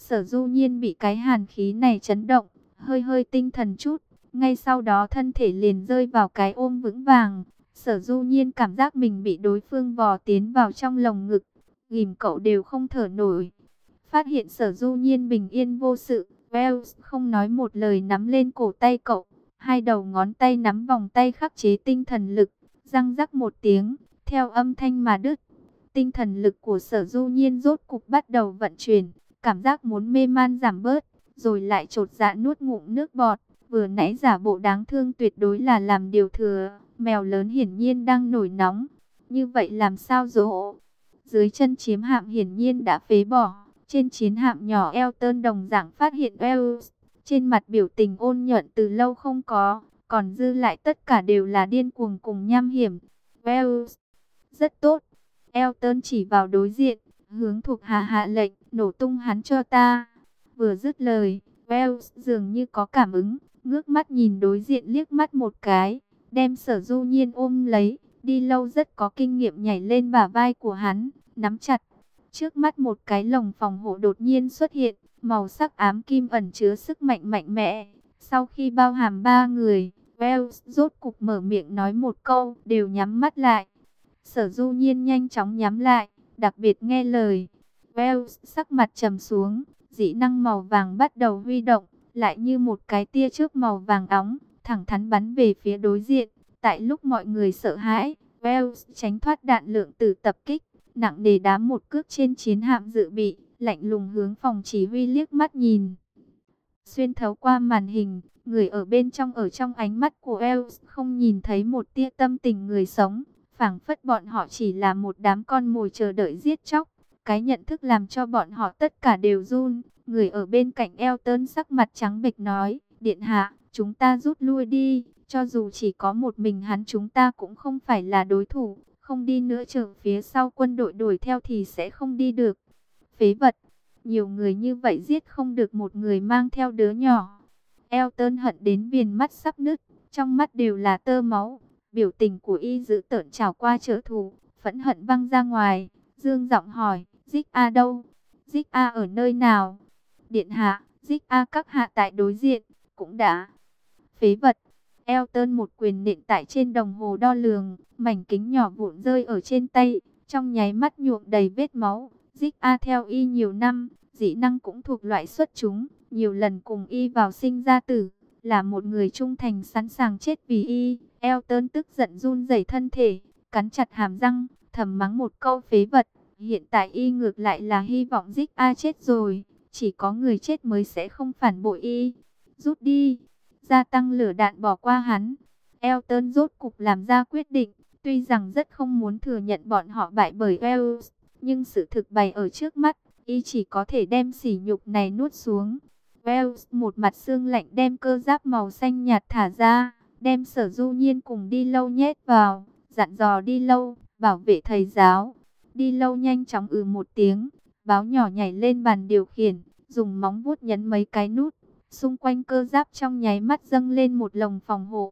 Sở Du Nhiên bị cái hàn khí này chấn động, hơi hơi tinh thần chút, ngay sau đó thân thể liền rơi vào cái ôm vững vàng. Sở Du Nhiên cảm giác mình bị đối phương vò tiến vào trong lồng ngực, ghim cậu đều không thở nổi. Phát hiện Sở Du Nhiên bình yên vô sự, Wells không nói một lời nắm lên cổ tay cậu, hai đầu ngón tay nắm vòng tay khắc chế tinh thần lực, răng rắc một tiếng, theo âm thanh mà đứt. Tinh thần lực của Sở Du Nhiên rốt cục bắt đầu vận chuyển, cảm giác muốn mê man giảm bớt, rồi lại chột dạ nuốt ngụm nước bọt. Vừa nãy giả bộ đáng thương tuyệt đối là làm điều thừa, mèo lớn hiển nhiên đang nổi nóng. Như vậy làm sao dỗ? Dưới chân chiến hạm hiển nhiên đã phế bỏ. Trên chiến hạm nhỏ Elton đồng dạng phát hiện Wells. Trên mặt biểu tình ôn nhuận từ lâu không có, còn dư lại tất cả đều là điên cuồng cùng nham hiểm. Wells, rất tốt. Elton chỉ vào đối diện, hướng thuộc hạ hạ lệnh, nổ tung hắn cho ta. Vừa dứt lời, Wells dường như có cảm ứng, ngước mắt nhìn đối diện liếc mắt một cái, đem Sở Du Nhiên ôm lấy, đi lâu rất có kinh nghiệm nhảy lên bả vai của hắn, nắm chặt. Trước mắt một cái lồng phòng hộ đột nhiên xuất hiện, màu sắc ám kim ẩn chứa sức mạnh mạnh mẽ. Sau khi bao hàm ba người, Wells rốt cục mở miệng nói một câu, đều nhắm mắt lại. Sở Du Nhiên nhanh chóng nhắm lại, đặc biệt nghe lời. Wells sắc mặt trầm xuống, dị năng màu vàng bắt đầu huy động, lại như một cái tia chớp màu vàng óng, thẳng thắn bắn về phía đối diện. Tại lúc mọi người sợ hãi, Wells tránh thoát đạn lượng tử tập kích, nặng nề đá một cước trên chiến hạm dự bị, lạnh lùng hướng phòng chỉ huy liếc mắt nhìn. Xuyên thấu qua màn hình, người ở bên trong ánh mắt của Wells không nhìn thấy một tia tâm tình người sống, phảng phất bọn họ chỉ là một đám con mồi chờ đợi giết chóc. Cái nhận thức làm cho bọn họ tất cả đều run. Người ở bên cạnh Elton sắc mặt trắng bệch nói, điện hạ, chúng ta rút lui đi, cho dù chỉ có một mình hắn chúng ta cũng không phải là đối thủ, không đi nữa chờ phía sau quân đội đuổi theo thì sẽ không đi được. Phế vật, nhiều người như vậy giết không được một người mang theo đứa nhỏ. Elton hận đến viền mắt sắp nứt, trong mắt đều là tơ máu, biểu tình của y dữ tợn trào qua trở thù, phẫn hận văng ra ngoài, dương giọng hỏi, Zig A đâu? Zig A ở nơi nào? Điện hạ, Zig A các hạ tại đối diện, cũng đã. Phế vật. Elton một quyền nện tại trên đồng hồ đo lường, mảnh kính nhỏ vụn rơi ở trên tay, trong nháy mắt nhuộm đầy vết máu. Zig A theo y nhiều năm, dị năng cũng thuộc loại xuất chúng, nhiều lần cùng y vào sinh ra tử, là một người trung thành sẵn sàng chết vì y. Elton tức giận run rẩy thân thể, cắn chặt hàm răng, thầm mắng một câu phế vật. Hiện tại y ngược lại là hy vọng Zig A chết rồi, chỉ có người chết mới sẽ không phản bội y. Rút đi, gia tăng lửa đạn bỏ qua hắn. Elton rốt cục làm ra quyết định, tuy rằng rất không muốn thừa nhận bọn họ bại bởi Wells, nhưng sự thực bày ở trước mắt, y chỉ có thể đem sỉ nhục này nuốt xuống. Wells một mặt xương lạnh đem cơ giáp màu xanh nhạt thả ra, đem Sở Du Nhiên cùng Đi Lâu nhét vào, dặn dò Đi Lâu, bảo vệ thầy giáo. Đi Lâu nhanh chóng một tiếng, báo nhỏ nhảy lên bàn điều khiển, dùng móng vuốt nhấn mấy cái nút, xung quanh cơ giáp trong nháy mắt dâng lên một lồng phòng hộ.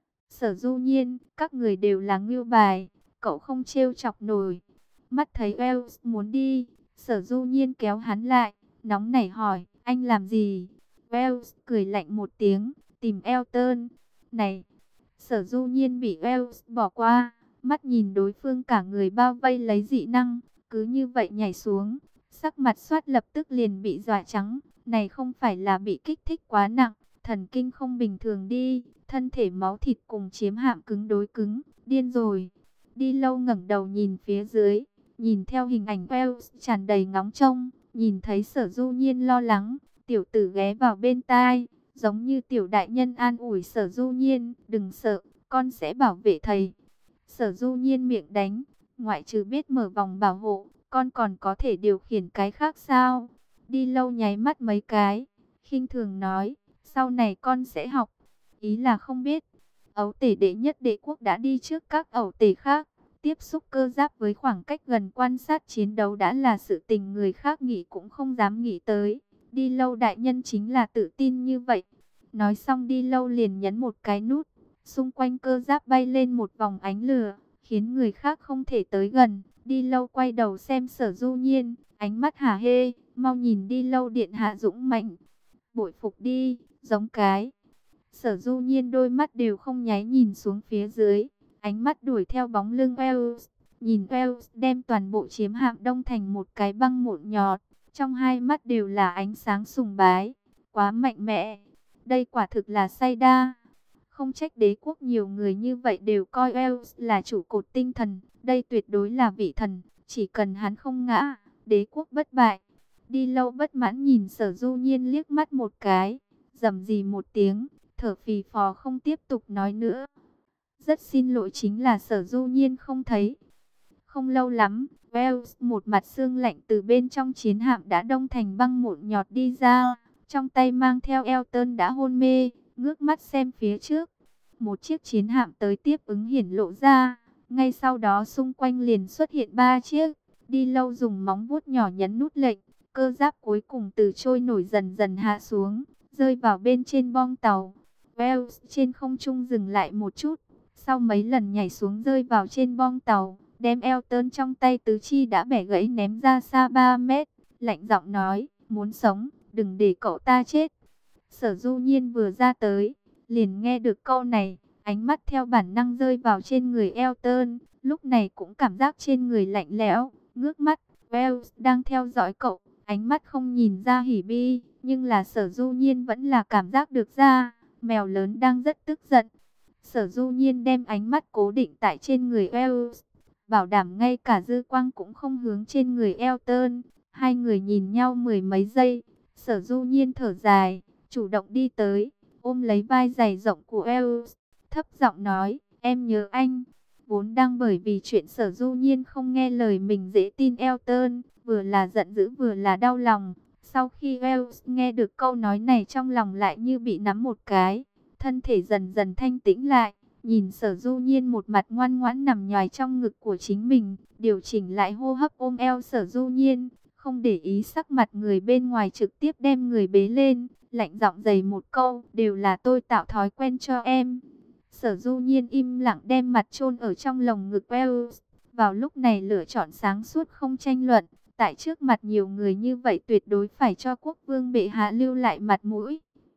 Sở Du Nhiên, các người đều là ngưu bài, cậu không trêu chọc nổi. Mắt thấy Wells muốn đi, Sở Du Nhiên kéo hắn lại, nóng nảy hỏi, anh làm gì? Wells cười lạnh một tiếng, tìm Elton. Này, Sở Du Nhiên bị Wells bỏ qua, mắt nhìn đối phương cả người bao vây lấy dị năng, cứ như vậy nhảy xuống, sắc mặt xoát lập tức liền bị dọa trắng. Này không phải là bị kích thích quá nặng, thần kinh không bình thường đi, thân thể máu thịt cùng chiếm hạm cứng đối cứng, điên rồi. Đi Lâu ngẩng đầu nhìn phía dưới, nhìn theo hình ảnh Wells tràn đầy ngóng trông, nhìn thấy Sở Du Nhiên lo lắng, tiểu tử ghé vào bên tai, giống như tiểu đại nhân an ủi Sở Du Nhiên, đừng sợ, con sẽ bảo vệ thầy. Sở Du Nhiên miệng đánh, ngoại trừ biết mở vòng bảo hộ, con còn có thể điều khiển cái khác sao? Đi Lâu nháy mắt mấy cái, khinh thường nói, sau này con sẽ học. Ý là không biết, ấu tể đệ nhất đế quốc đã đi trước các ấu tể khác. Tiếp xúc cơ giáp với khoảng cách gần quan sát chiến đấu đã là sự tình người khác nghĩ cũng không dám nghĩ tới. Đi Lâu đại nhân chính là tự tin như vậy. Nói xong Đi Lâu liền nhấn một cái nút, xung quanh cơ giáp bay lên một vòng ánh lửa, khiến người khác không thể tới gần. Đi Lâu quay đầu xem Sở Du Nhiên, ánh mắt hả hê, mau nhìn đi lâu điện hạ dũng mạnh, bội phục đi, giống cái. Sở Du Nhiên đôi mắt đều không nháy nhìn xuống phía dưới, ánh mắt đuổi theo bóng lưng Wells, nhìn Wells đem toàn bộ chiếm hạm đông thành một cái băng mụn nhọt, trong hai mắt đều là ánh sáng sùng bái, quá mạnh mẽ, đây quả thực là say đa. Không trách đế quốc nhiều người như vậy đều coi Wells là trụ cột tinh thần, đây tuyệt đối là vị thần, chỉ cần hắn không ngã, đế quốc bất bại. Đi lâu bất mãn nhìn Sở Du Nhiên liếc mắt một cái, rầm rì một tiếng, thở phì phò không tiếp tục nói nữa. Rất xin lỗi, chính là Sở Du Nhiên không thấy. Không lâu lắm, Wells một mặt xương lạnh từ bên trong chiến hạm đã đông thành băng mụn nhọt đi ra, trong tay mang theo Elton đã hôn mê, ngước mắt xem phía trước. Một chiếc chiến hạm tới tiếp ứng hiển lộ ra, ngay sau đó xung quanh liền xuất hiện 3 chiếc. Đi lâu dùng móng vuốt nhỏ nhấn nút lệnh, cơ giáp cuối cùng từ trôi nổi dần dần hạ xuống, rơi vào bên trên bong tàu. Wells trên không trung dừng lại một chút, sau mấy lần nhảy xuống rơi vào trên bong tàu, đem Elton trong tay tứ chi đã bẻ gãy ném ra xa 3 mét, lạnh giọng nói, muốn sống, đừng để cậu ta chết. Sở Du Nhiên vừa ra tới, liền nghe được câu này, ánh mắt theo bản năng rơi vào trên người Elton, lúc này cũng cảm giác trên người lạnh lẽo, ngước mắt, Wells đang theo dõi cậu, ánh mắt không nhìn ra hỉ bi, nhưng là Sở Du Nhiên vẫn là cảm giác được ra, mèo lớn đang rất tức giận. Sở Du Nhiên đem ánh mắt cố định tại trên người Wells, bảo đảm ngay cả dư quang cũng không hướng trên người Elton. Hai người nhìn nhau mười mấy giây, Sở Du Nhiên thở dài, chủ động đi tới, ôm lấy vai dày rộng của Wells, thấp giọng nói, em nhớ anh. Vốn đang bởi vì chuyện Sở Du Nhiên không nghe lời mình dễ tin Elton, vừa là giận dữ vừa là đau lòng. Sau khi Wells nghe được câu nói này trong lòng lại như bị nắm một cái, thân thể dần dần thanh tĩnh lại, nhìn Sở Du Nhiên một mặt ngoan ngoãn nằm nhòi trong ngực của chính mình, điều chỉnh lại hô hấp ôm eo Sở Du Nhiên, không để ý sắc mặt người bên ngoài, trực tiếp đem người bế lên, lạnh giọng dày một câu, đều là tôi tạo thói quen cho em. Sở Du Nhiên im lặng đem mặt chôn ở trong lồng ngực Wells, vào lúc này lựa chọn sáng suốt không tranh luận, tại trước mặt nhiều người như vậy tuyệt đối phải cho quốc vương bệ hạ lưu lại mặt mũi.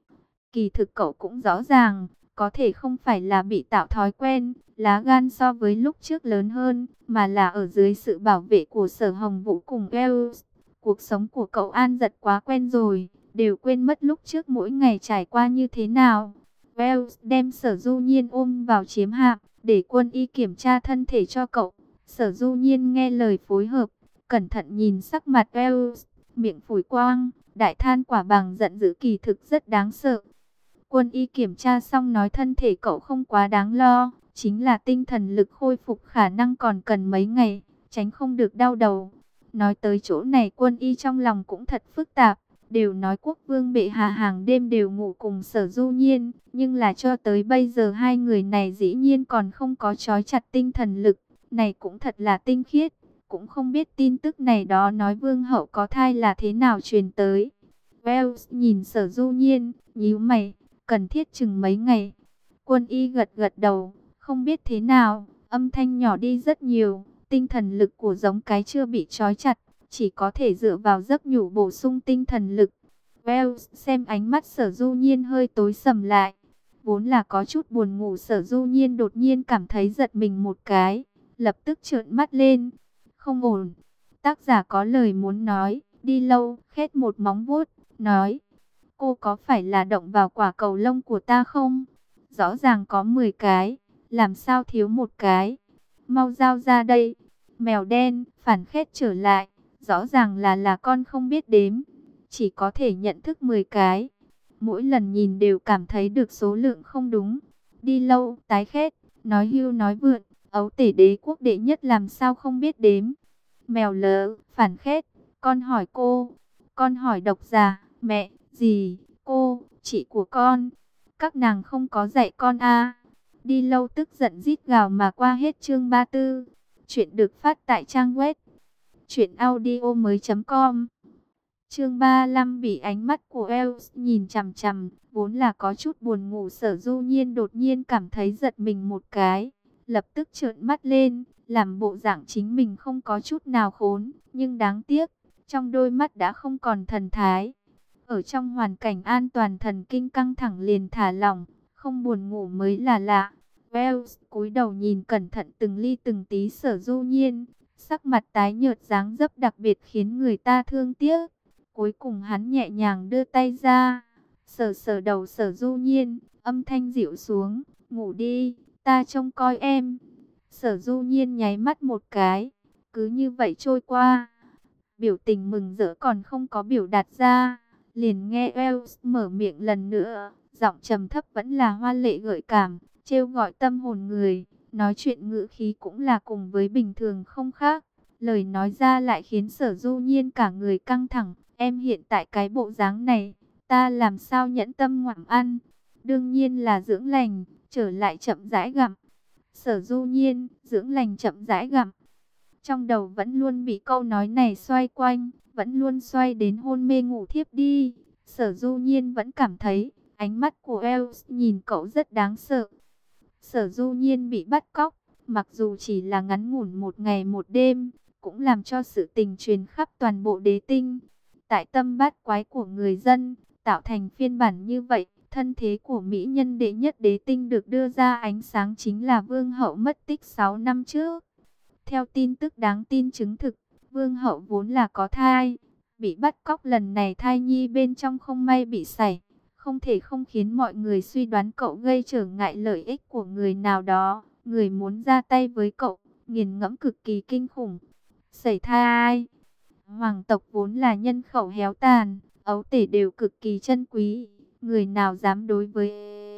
Kỳ thực cậu cũng rõ ràng, có thể không phải là bị tạo thói quen, lá gan so với lúc trước lớn hơn, mà là ở dưới sự bảo vệ của Sở Hồng Vũ cùng Wells. Cuộc sống của cậu an giật quá quen rồi, đều quên mất lúc trước mỗi ngày trải qua như thế nào. Wells đem Sở Du Nhiên ôm vào chiếm hạm, để quân y kiểm tra thân thể cho cậu. Sở Du Nhiên nghe lời phối hợp, cẩn thận nhìn sắc mặt Wells, miệng phủi quang, đại than quả bằng giận dữ, kỳ thực rất đáng sợ. Quân y kiểm tra xong nói thân thể cậu không quá đáng lo, chính là tinh thần lực khôi phục khả năng còn cần mấy ngày, tránh không được đau đầu. Nói tới chỗ này quân y trong lòng cũng thật phức tạp, đều nói quốc vương bệ hạ hàng đêm đều ngủ cùng Sở Du Nhiên, nhưng là cho tới bây giờ hai người này dĩ nhiên còn không có trói chặt tinh thần lực, này cũng thật là tinh khiết, cũng không biết tin tức này đó nói vương hậu có thai là thế nào truyền tới. Wells nhìn Sở Du Nhiên, nhíu mày, cần thiết chừng mấy ngày. Quân y gật gật đầu, không biết thế nào, âm thanh nhỏ đi rất nhiều, tinh thần lực của giống cái chưa bị trói chặt, chỉ có thể dựa vào giấc ngủ bổ sung tinh thần lực. Wells xem ánh mắt Sở Du Nhiên hơi tối sầm lại, vốn là có chút buồn ngủ Sở Du Nhiên đột nhiên cảm thấy giật mình một cái, lập tức trợn mắt lên, không ổn. Tác giả có lời muốn nói, đi lâu, khét một móng vuốt, nói, cô có phải là động vào quả cầu lông của ta không? Rõ ràng có 10 cái, làm sao thiếu một cái? Mau giao ra đây. Mèo đen, phản khét trở lại, rõ ràng là con không biết đếm, chỉ có thể nhận thức 10 cái. Mỗi lần nhìn đều cảm thấy được số lượng không đúng. Đi lâu, tái khét, nói hưu nói vượn, ấu tể đế quốc đệ nhất làm sao không biết đếm. Mèo lỡ, phản khét, con hỏi cô, con hỏi độc giả, mẹ, dì, cô, chị của con, các nàng không có dạy con à. Đi lâu tức giận rít gào mà qua hết chương 34. Chuyện được phát tại trang web truyệnaudiomoi.com. Chương 35 bị ánh mắt của Els nhìn chằm chằm, vốn là có chút buồn ngủ Sở Du Nhiên đột nhiên cảm thấy giật mình một cái, lập tức trợn mắt lên, làm bộ dạng chính mình không có chút nào khốn, nhưng đáng tiếc, trong đôi mắt đã không còn thần thái. Ở trong hoàn cảnh an toàn thần kinh căng thẳng liền thả lỏng, không buồn ngủ mới là lạ. Wells cúi đầu nhìn cẩn thận từng ly từng tí Sở Du Nhiên, sắc mặt tái nhợt dáng dấp đặc biệt khiến người ta thương tiếc. Cuối cùng hắn nhẹ nhàng đưa tay ra, sờ sờ đầu Sở Du Nhiên, âm thanh dịu xuống, ngủ đi, ta trông coi em. Sở Du Nhiên nháy mắt một cái, cứ như vậy trôi qua. Biểu tình mừng rỡ còn không có biểu đạt ra, liền nghe Wells mở miệng lần nữa, giọng trầm thấp vẫn là hoa lệ gợi cảm, trêu gọi tâm hồn người, nói chuyện ngữ khí cũng là cùng với bình thường không khác. Lời nói ra lại khiến Sở Du Nhiên cả người căng thẳng, em hiện tại cái bộ dáng này, ta làm sao nhẫn tâm ngoạm ăn, đương nhiên là dưỡng lành, trở lại chậm rãi gặm. Sở Du Nhiên, dưỡng lành chậm rãi gặm. Trong đầu vẫn luôn bị câu nói này xoay quanh, vẫn luôn xoay đến hôn mê ngủ thiếp đi. Sở Du Nhiên vẫn cảm thấy, ánh mắt của Wells nhìn cậu rất đáng sợ. Sở Du Nhiên bị bắt cóc, mặc dù chỉ là ngắn ngủn một ngày một đêm, cũng làm cho sự tình truyền khắp toàn bộ đế tinh. Tại tâm bát quái của người dân, tạo thành phiên bản như vậy, thân thế của mỹ nhân đệ nhất đế tinh được đưa ra ánh sáng chính là Vương hậu mất tích 6 năm trước. Theo tin tức đáng tin chứng thực, Vương hậu vốn là có thai, bị bắt cóc lần này thai nhi bên trong không may bị sảy, không thể không khiến mọi người suy đoán cậu gây trở ngại lợi ích của người nào đó, người muốn ra tay với cậu, nghiền ngẫm cực kỳ kinh khủng. Sảy thai, hoàng tộc vốn là nhân khẩu héo tàn, ấu tể đều cực kỳ chân quý, người nào dám đối với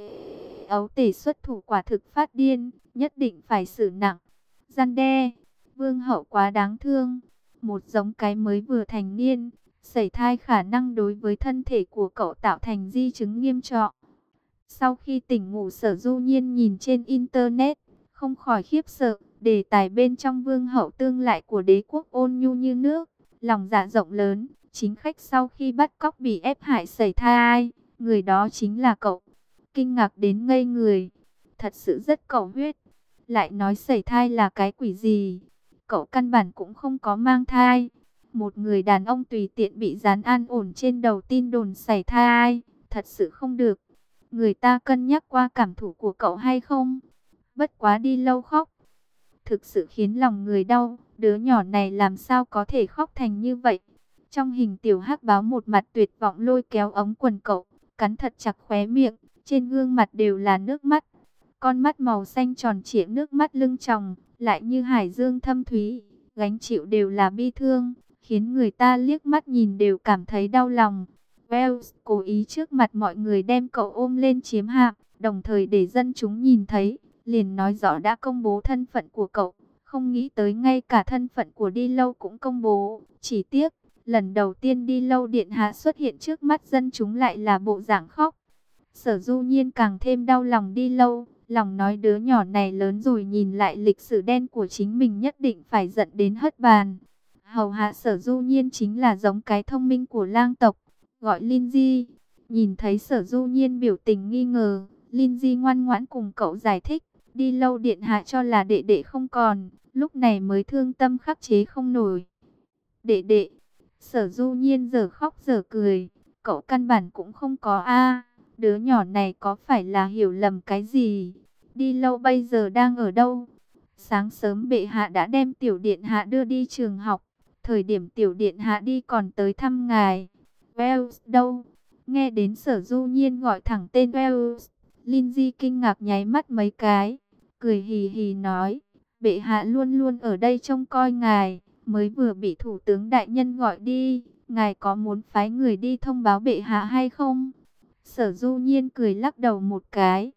ấu tể xuất thủ quả thực phát điên, nhất định phải xử nặng. Gian đe, Vương hậu quá đáng thương, một giống cái mới vừa thành niên, sảy thai khả năng đối với thân thể của cậu tạo thành di chứng nghiêm trọng. Sau khi tỉnh ngủ Sở Du Nhiên nhìn trên internet, không khỏi khiếp sợ, đề tài bên trong Vương hậu tương lại của đế quốc ôn nhu như nước, lòng dạ rộng lớn, chính khách sau khi bắt cóc bị ép hại sảy thai, người đó chính là cậu. Kinh ngạc đến ngây người, thật sự rất cầu huyết. Lại nói sảy thai là cái quỷ gì? Cậu căn bản cũng không có mang thai. Một người đàn ông tùy tiện bị dán an ổn trên đầu tin đồn sảy thai, thật sự không được. Người ta cân nhắc qua cảm thụ của cậu hay không? Bất quá đi lâu khóc, thực sự khiến lòng người đau. Đứa nhỏ này làm sao có thể khóc thành như vậy? Trong hình tiểu hắc báo một mặt tuyệt vọng lôi kéo ống quần cậu, cắn thật chặt khóe miệng, trên gương mặt đều là nước mắt. Con mắt màu xanh tròn trịa nước mắt lưng tròng, lại như hải dương thâm thúy, gánh chịu đều là bi thương, khiến người ta liếc mắt nhìn đều cảm thấy đau lòng. Wells cố ý trước mặt mọi người đem cậu ôm lên chiếm hạm, đồng thời để dân chúng nhìn thấy, liền nói rõ đã công bố thân phận của cậu. Không nghĩ tới ngay cả thân phận của Đi Lâu cũng công bố, chỉ tiếc, lần đầu tiên Đi Lâu điện hạ xuất hiện trước mắt dân chúng lại là bộ dạng khóc. Sở Du Nhiên càng thêm đau lòng Đi Lâu, lòng nói đứa nhỏ này lớn rồi nhìn lại lịch sử đen của chính mình nhất định phải giận đến hất bàn. Hầu hạ Sở Du Nhiên chính là giống cái thông minh của lang tộc, gọi Lindsay. Nhìn thấy Sở Du Nhiên biểu tình nghi ngờ, Lindsay ngoan ngoãn cùng cậu giải thích, Đi Lâu điện hạ cho là đệ đệ không còn, lúc này mới thương tâm khắc chế không nổi. Đệ đệ, Sở Du Nhiên giờ khóc giờ cười, cậu căn bản cũng không có a. Đứa nhỏ này có phải là hiểu lầm cái gì? Đi Lâu bây giờ đang ở đâu? Sáng sớm bệ hạ đã đem tiểu điện hạ đưa đi trường học. Thời điểm tiểu điện hạ đi còn tới thăm ngài. Wells đâu? Nghe đến Sở Du Nhiên gọi thẳng tên Wells, Lindsay kinh ngạc nháy mắt mấy cái, cười hì hì nói, bệ hạ luôn luôn ở đây trông coi ngài, mới vừa bị thủ tướng đại nhân gọi đi, ngài có muốn phái người đi thông báo bệ hạ hay không? Sở Du Nhiên cười lắc đầu một cái,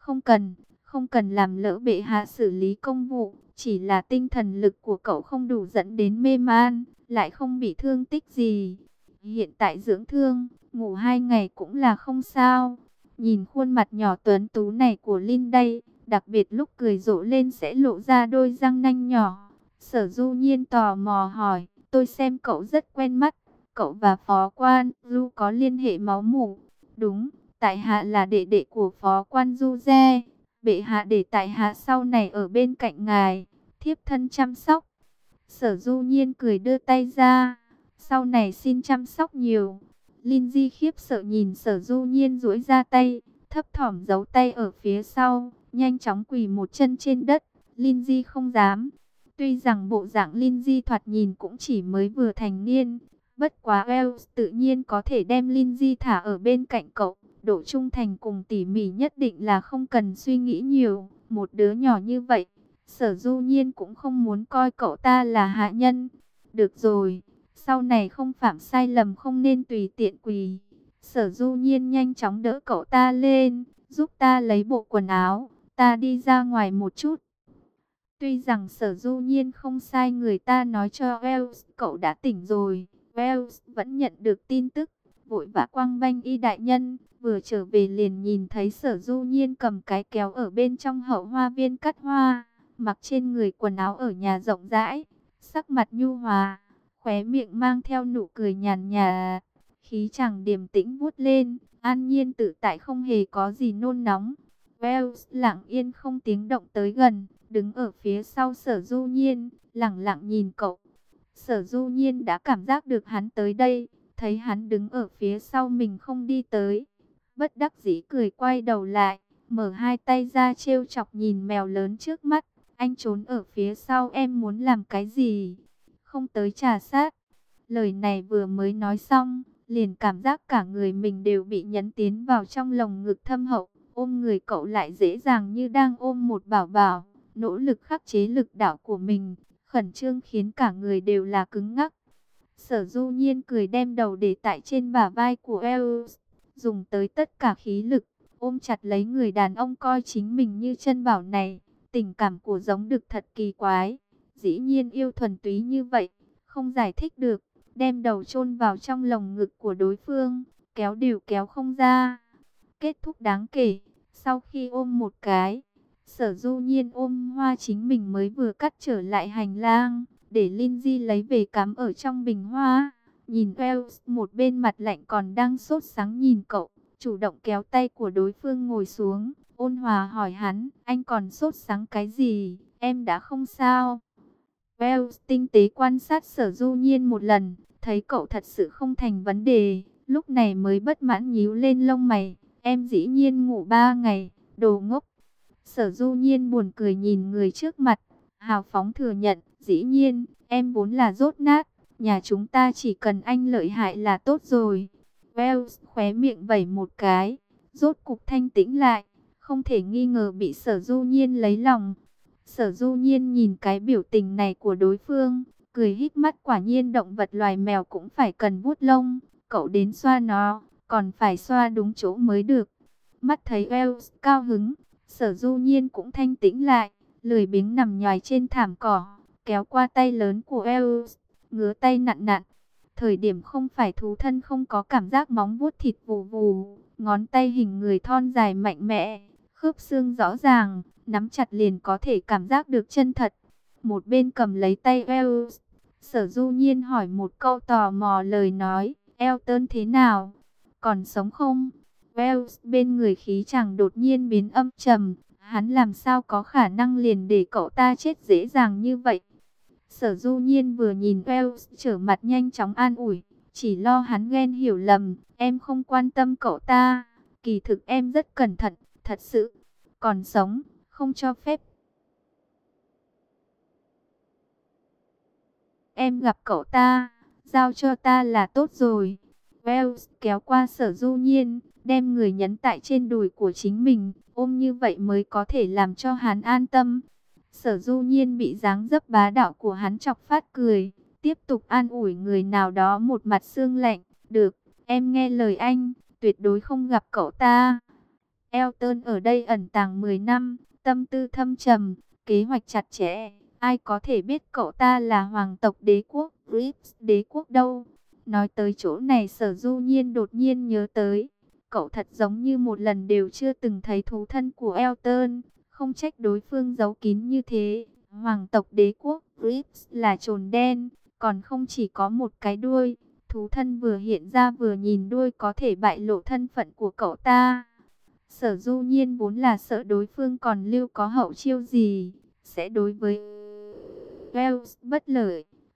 không cần làm lỡ bệ hạ xử lý công vụ, chỉ là tinh thần lực của cậu không đủ dẫn đến mê man, lại không bị thương tích gì. Hiện tại dưỡng thương, ngủ 2 ngày cũng là không sao. Nhìn khuôn mặt nhỏ tuấn tú này của Linh đây, đặc biệt lúc cười rộ lên sẽ lộ ra đôi răng nanh nhỏ. Sở Du Nhiên tò mò hỏi, tôi xem cậu rất quen mắt, cậu và Phó Quan Du có liên hệ máu mủ? Đúng, tại hạ là đệ đệ của Phó Quan Du Gia, bệ hạ để tại hạ sau này ở bên cạnh ngài, thiếp thân chăm sóc. Sở Du Nhiên cười đưa tay ra, Sau này xin chăm sóc nhiều. Lindsay khiếp sợ nhìn Sở Du Nhiên duỗi ra tay, thấp thỏm giấu tay ở phía sau, nhanh chóng quỳ một chân trên đất. Lindsay không dám. Tuy rằng bộ dạng Lindsay thoạt nhìn cũng chỉ mới vừa thành niên, bất quá Wells tự nhiên có thể đem Lindsay thả ở bên cạnh cậu. Độ trung thành cùng tỉ mỉ nhất định là không cần suy nghĩ nhiều. Một đứa nhỏ như vậy, Sở Du Nhiên cũng không muốn coi cậu ta là hạ nhân. Được rồi, sau này không phạm sai lầm không nên tùy tiện quỳ. Sở Du Nhiên nhanh chóng đỡ cậu ta lên, giúp ta lấy bộ quần áo, ta đi ra ngoài một chút. Tuy rằng Sở Du Nhiên không sai người ta nói cho Wells cậu đã tỉnh rồi, Wells vẫn nhận được tin tức, vội vã quăng banh y đại nhân, vừa trở về liền nhìn thấy Sở Du Nhiên cầm cái kéo ở bên trong hậu hoa viên cắt hoa, mặc trên người quần áo ở nhà rộng rãi, sắc mặt nhu hòa, khóe miệng mang theo nụ cười nhàn nhạt, khí chàng điềm tĩnh vuốt lên, an nhiên tự tại không hề có gì nôn nóng. Wells lặng yên không tiếng động tới gần, đứng ở phía sau Sở Du Nhiên, lặng lặng nhìn cậu. Sở Du Nhiên đã cảm giác được hắn tới đây, thấy hắn đứng ở phía sau mình không đi tới. Bất đắc dĩ cười quay đầu lại, mở hai tay ra trêu chọc nhìn mèo lớn trước mắt. Anh trốn ở phía sau em muốn làm cái gì? Không tới trà sát. Lời này vừa mới nói xong, liền cảm giác cả người mình đều bị nhấn tiến vào trong lồng ngực thâm hậu. Ôm người cậu lại dễ dàng như đang ôm một bảo bảo, nỗ lực khắc chế lực đạo của mình, khẩn trương khiến cả người đều là cứng ngắc. Sở Du Nhiên cười đem đầu để tại trên bả vai của Els, dùng tới tất cả khí lực, ôm chặt lấy người đàn ông coi chính mình như chân bảo này. Tình cảm của giống đực thật kỳ quái, dĩ nhiên yêu thuần túy như vậy, không giải thích được, đem đầu chôn vào trong lồng ngực của đối phương, kéo đều kéo không ra. Kết thúc đáng kể, sau khi ôm một cái, Sở Du Nhiên ôm hoa chính mình mới vừa cắt trở lại hành lang, để Lindsay lấy về cắm ở trong bình hoa. Nhìn Wells một bên mặt lạnh còn đang sốt sắng nhìn cậu, chủ động kéo tay của đối phương ngồi xuống, ôn hòa hỏi hắn, anh còn sốt sắng cái gì, em đã không sao. Wells tinh tế quan sát Sở Du Nhiên một lần, thấy cậu thật sự không thành vấn đề, lúc này mới bất mãn nhíu lên lông mày. Em dĩ nhiên ngủ 3 ngày, đồ ngốc. Sở Du Nhiên buồn cười nhìn người trước mặt, hào phóng thừa nhận, dĩ nhiên, em vốn là dốt nát, nhà chúng ta chỉ cần anh lợi hại là tốt rồi. Wells khóe miệng vẩy một cái, rốt cục thanh tĩnh lại, không thể nghi ngờ bị Sở Du Nhiên lấy lòng. Sở Du Nhiên nhìn cái biểu tình này của đối phương, cười híp mắt, quả nhiên động vật loài mèo cũng phải cần vuốt lông, cậu đến xoa nó, còn phải xoa đúng chỗ mới được. Mắt thấy Wells cao hứng, Sở Du Nhiên cũng thanh tĩnh lại, lười biếng nằm nhòi trên thảm cỏ, kéo qua tay lớn của Wells, ngứa tay nặn nặn. Thời điểm không phải thú thân không có cảm giác móng vuốt thịt vù vù, ngón tay hình người thon dài mạnh mẽ, khớp xương rõ ràng, nắm chặt liền có thể cảm giác được chân thật. Một bên cầm lấy tay Wells, Sở Du Nhiên hỏi một câu tò mò lời nói, Elton thế nào? Còn sống không? Wells bên người khí chàng đột nhiên biến âm trầm, hắn làm sao có khả năng liền để cậu ta chết dễ dàng như vậy? Sở Du Nhiên vừa nhìn Wells trở mặt nhanh chóng an ủi, chỉ lo hắn ghen hiểu lầm, em không quan tâm cậu ta, kỳ thực em rất cẩn thận, thật sự, còn sống, không cho phép. Em gặp cậu ta, giao cho ta là tốt rồi. Wells kéo qua Sở Du Nhiên, đem người nhấn tại trên đùi của chính mình, ôm như vậy mới có thể làm cho hắn an tâm. Sở Du Nhiên bị dáng dấp bá đạo của hắn chọc phát cười, tiếp tục an ủi người nào đó một mặt sương lạnh. Được, em nghe lời anh, tuyệt đối không gặp cậu ta. Elton ở đây ẩn tàng 10 năm, tâm tư thâm trầm, kế hoạch chặt chẽ. Ai có thể biết cậu ta là hoàng tộc đế quốc, Rips đế quốc đâu. Nói tới chỗ này Sở Du Nhiên đột nhiên nhớ tới. Cậu thật giống như một lần đều chưa từng thấy thú thân của Elton. Không trách đối phương giấu kín như thế. Hoàng tộc đế quốc, Rips là trồn đen, còn không chỉ có một cái đuôi. Thú thân vừa hiện ra vừa nhìn đuôi có thể bại lộ thân phận của cậu ta. Sở Du Nhiên vốn là sợ đối phương còn lưu có hậu chiêu gì, sẽ đối với Wells bất lợi,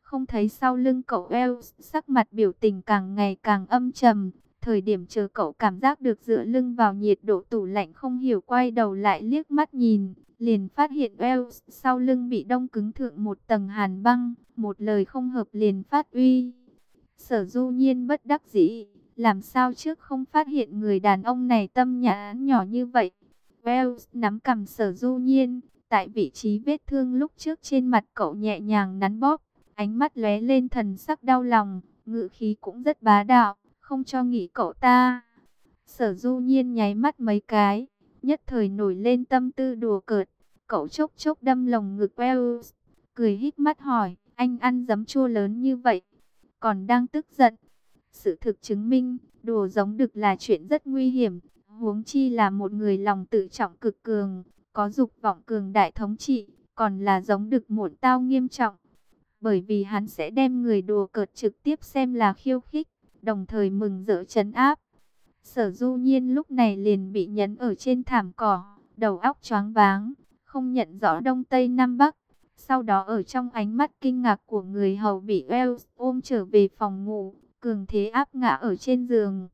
không thấy sau lưng cậu Wells, sắc mặt biểu tình càng ngày càng âm trầm. Thời điểm chờ cậu cảm giác được dựa lưng vào nhiệt độ tủ lạnh, không hiểu quay đầu lại liếc mắt nhìn, liền phát hiện Wells sau lưng bị đông cứng thượng một tầng hàn băng, một lời không hợp liền phát uy. Sở Du Nhiên bất đắc dĩ, làm sao trước không phát hiện người đàn ông này tâm nhãn nhỏ như vậy. Wells nắm cằm Sở Du Nhiên, tại vị trí vết thương lúc trước trên mặt cậu nhẹ nhàng nắn bóp, ánh mắt lóe lên thần sắc đau lòng, ngữ khí cũng rất bá đạo, không cho nghỉ cậu ta. Sở Du Nhiên nháy mắt mấy cái, nhất thời nổi lên tâm tư đùa cợt, cậu chốc chốc đâm lồng ngực Wells, cười híp mắt hỏi, anh ăn giấm chua lớn như vậy, còn đang tức giận. Sự thực chứng minh, đùa giống đực là chuyện rất nguy hiểm, huống chi là một người lòng tự trọng cực cường, có dục vọng cường đại thống trị, còn là giống đực muộn tao nghiêm trọng. Bởi vì hắn sẽ đem người đùa cợt trực tiếp xem là khiêu khích, đồng thời mừng rỡ trấn áp. Sở Du Nhiên lúc này liền bị nhấn ở trên thảm cỏ, đầu óc choáng váng, không nhận rõ đông tây nam bắc. Sau đó ở trong ánh mắt kinh ngạc của người hầu bị Wells ôm trở về phòng ngủ, cường thế áp ngã ở trên giường.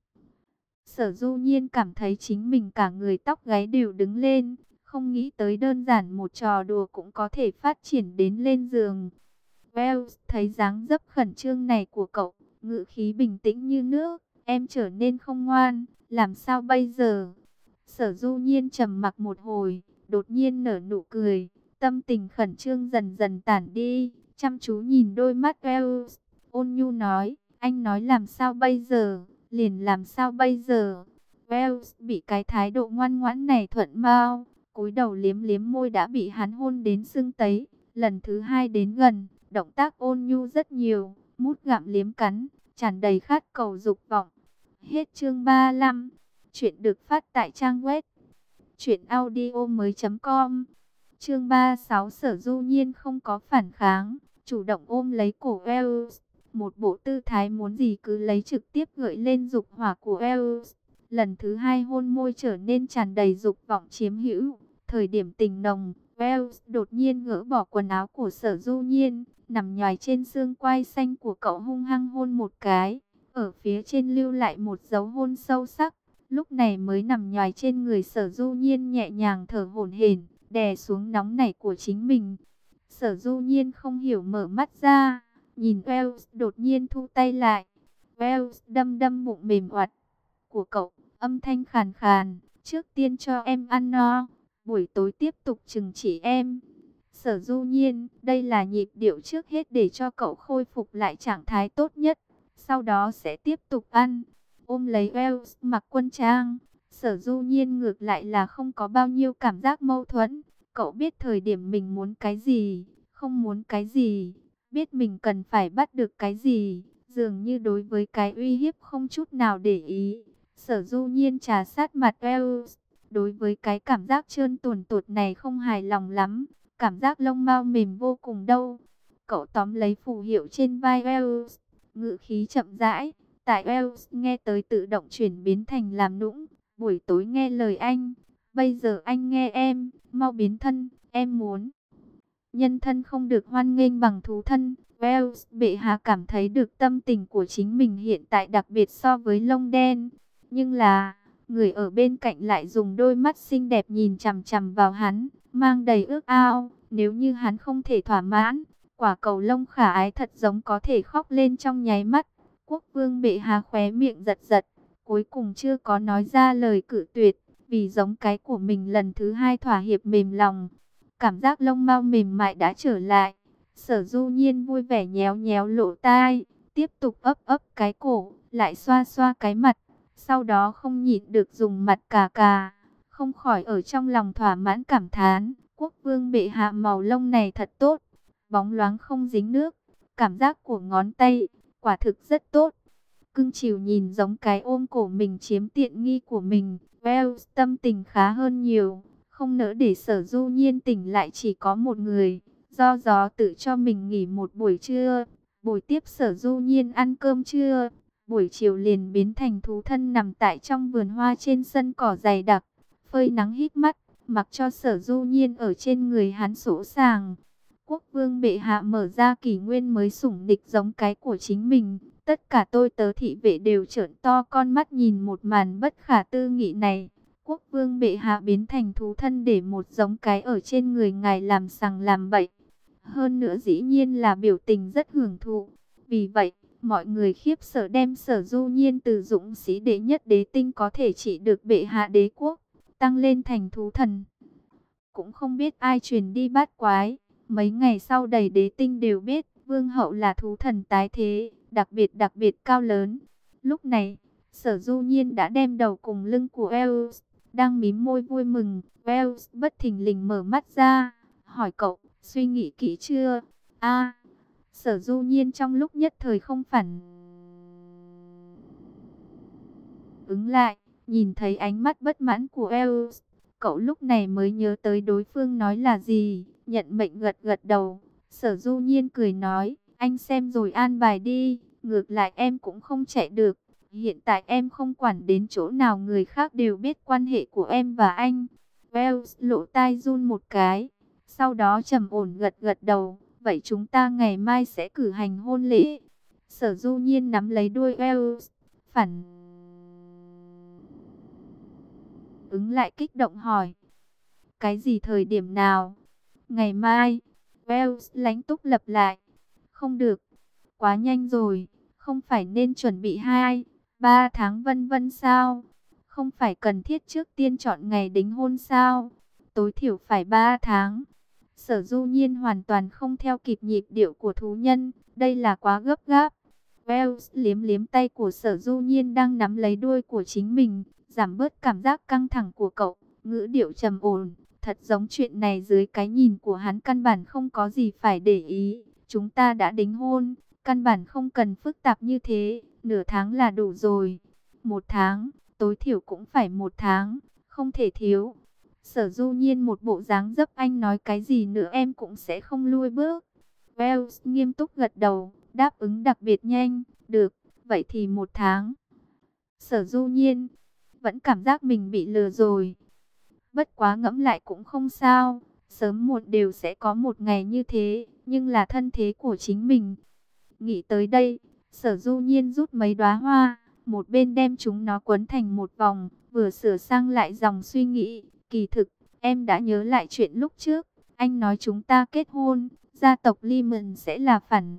Sở Du Nhiên cảm thấy chính mình cả người tóc gáy đều đứng lên, không nghĩ tới đơn giản một trò đùa cũng có thể phát triển đến lên giường. Wells thấy dáng dấp khẩn trương này của cậu, ngữ khí bình tĩnh như nước, em trở nên không ngoan, làm sao bây giờ? Sở Du Nhiên trầm mặc một hồi, đột nhiên nở nụ cười, tâm tình khẩn trương dần dần tản đi, chăm chú nhìn đôi mắt Wells, ôn nhu nói, anh nói làm sao bây giờ, liền làm sao bây giờ? Wells bị cái thái độ ngoan ngoãn này thuận mau, cúi đầu liếm liếm môi đã bị hắn hôn đến sưng tấy, lần thứ hai đến gần, động tác ôn nhu rất nhiều, mút gặm liếm cắn, tràn đầy khát cầu dục vọng. Hết chương 35. Chuyện được phát tại trang web truyệnaudiomoi.com. Chương 36, Sở Du Nhiên không có phản kháng, chủ động ôm lấy cổ Wells, một bộ tư thái muốn gì cứ lấy, trực tiếp gợi lên dục hỏa của Wells. Lần thứ hai hôn môi trở nên tràn đầy dục vọng chiếm hữu. Thời điểm tình nồng, Wells đột nhiên gỡ bỏ quần áo của Sở Du Nhiên, nằm nhoài trên xương quai xanh của cậu hung hăng hôn một cái, ở phía trên lưu lại một dấu hôn sâu sắc. Lúc này mới nằm nhoài trên người Sở Du Nhiên nhẹ nhàng thở hổn hển, đè xuống nóng nảy của chính mình. Sở Du Nhiên không hiểu mở mắt ra, nhìn Wells đột nhiên thu tay lại. Wells đâm đâm bụng mềm oặt của cậu, âm thanh khàn khàn, trước tiên cho em ăn no, buổi tối tiếp tục trừng trị em. Sở Du Nhiên, đây là nhịp điệu trước hết để cho cậu khôi phục lại trạng thái tốt nhất, sau đó sẽ tiếp tục ăn. Ôm lấy Wells mặc quân trang, Sở Du Nhiên ngược lại là không có bao nhiêu cảm giác mâu thuẫn. Cậu biết thời điểm mình muốn cái gì, không muốn cái gì, biết mình cần phải bắt được cái gì, dường như đối với cái uy hiếp không chút nào để ý. Sở Du Nhiên trà sát mặt Wells, đối với cái cảm giác trơn tuồn tuột này không hài lòng lắm, cảm giác lông mao mềm vô cùng đâu. Cậu tóm lấy phù hiệu trên vai Wells, ngữ khí chậm rãi, tại Wells nghe tới tự động chuyển biến thành làm nũng. Buổi tối nghe lời anh, bây giờ anh nghe em, mau biến thân, em muốn. Nhân thân không được hoan nghênh bằng thú thân. Wells bệ hạ cảm thấy được tâm tình của chính mình hiện tại đặc biệt so với lông đen. Nhưng là, người ở bên cạnh lại dùng đôi mắt xinh đẹp nhìn chằm chằm vào hắn, mang đầy ước ao. Nếu như hắn không thể thỏa mãn, quả cầu lông khả ái thật giống có thể khóc lên trong nháy mắt. Quốc vương bệ hạ khóe miệng giật giật, cuối cùng chưa có nói ra lời cự tuyệt, vì giống cái của mình lần thứ hai thỏa hiệp mềm lòng. Cảm giác lông mao mềm mại đã trở lại. Sở Du Nhiên vui vẻ nhéo nhéo lỗ tai, tiếp tục ấp ấp cái cổ, lại xoa xoa cái mặt. Sau đó không nhịn được dùng mặt cà cà, không khỏi ở trong lòng thỏa mãn cảm thán. Quốc vương bệ hạ màu lông này thật tốt, bóng loáng không dính nước. Cảm giác của ngón tay, quả thực rất tốt. Cưng chiều nhìn giống cái ôm cổ mình chiếm tiện nghi của mình. Wells tâm tình khá hơn nhiều. Không nỡ để Sở Du Nhiên tỉnh lại chỉ có một người. Do gió tự cho mình nghỉ một buổi trưa. Buổi tiếp Sở Du Nhiên ăn cơm trưa. Buổi chiều liền biến thành thú thân nằm tại trong vườn hoa trên sân cỏ dày đặc. Phơi nắng hít mắt, mặc cho Sở Du Nhiên ở trên người hắn sỗ sàng. Quốc vương bệ hạ mở ra kỷ nguyên mới sủng địch giống cái của chính mình. Tất cả tôi tớ thị vệ đều trợn to con mắt nhìn một màn bất khả tư nghị này. Quốc vương bệ hạ biến thành thú thân để một giống cái ở trên người ngài làm sằng làm bậy. Hơn nữa dĩ nhiên là biểu tình rất hưởng thụ. Vì vậy, mọi người khiếp sợ đem Sở Du Nhiên từ dũng sĩ đệ nhất đế tinh có thể trị được bệ hạ đế quốc, tăng lên thành thú thần. Cũng không biết ai truyền đi bát quái. Mấy ngày sau đầy đế tinh đều biết vương hậu là thú thần tái thế, đặc biệt cao lớn. Lúc này, Sở Du Nhiên đã đem đầu cùng lưng của Wells, đang mím môi vui mừng. Wells bất thình lình mở mắt ra, hỏi cậu, suy nghĩ kỹ chưa? A. Sở Du Nhiên trong lúc nhất thời không phản ứng lại, nhìn thấy ánh mắt bất mãn của Wells, cậu lúc này mới nhớ tới đối phương nói là gì, nhận mệnh gật gật đầu. Sở Du Nhiên cười nói, anh xem rồi an bài đi, ngược lại em cũng không chạy được. Hiện tại em không quản đến chỗ nào người khác đều biết quan hệ của em và anh. Wells lộ tai run một cái, sau đó trầm ổn gật gật đầu. Vậy chúng ta ngày mai sẽ cử hành hôn lễ. Sở Du Nhiên nắm lấy đuôi Wells, phản ứng lại kích động hỏi. Cái gì thời điểm nào? Ngày mai. Wells lánh túc lặp lại. Không được. Quá nhanh rồi. Không phải nên chuẩn bị 2, 3 tháng vân vân sao? Không phải cần thiết trước tiên chọn ngày đính hôn sao? Tối thiểu phải 3 tháng. Sở Du Nhiên hoàn toàn không theo kịp nhịp điệu của thú nhân. Đây là quá gấp gáp. Wells liếm liếm tay của Sở Du Nhiên đang nắm lấy đuôi của chính mình, giảm bớt cảm giác căng thẳng của cậu, ngữ điệu trầm ổn. Thật giống chuyện này dưới cái nhìn của hắn căn bản không có gì phải để ý. Chúng ta đã đính hôn, căn bản không cần phức tạp như thế, nửa tháng là đủ rồi. 1 tháng, tối thiểu cũng phải 1 tháng, không thể thiếu. Sở Du Nhiên một bộ dáng dấp anh nói cái gì nữa em cũng sẽ không lui bước. Wells nghiêm túc gật đầu, đáp ứng đặc biệt nhanh, được, vậy thì 1 tháng. Sở Du Nhiên vẫn cảm giác mình bị lừa rồi. Bất quá ngẫm lại cũng không sao, sớm muộn đều sẽ có một ngày như thế, nhưng là thân thế của chính mình. Nghĩ tới đây, Sở Du Nhiên rút mấy đóa hoa, một bên đem chúng nó quấn thành một vòng, vừa sửa sang lại dòng suy nghĩ. Kỳ thực, em đã nhớ lại chuyện lúc trước, anh nói chúng ta kết hôn, gia tộc Lehman sẽ là phản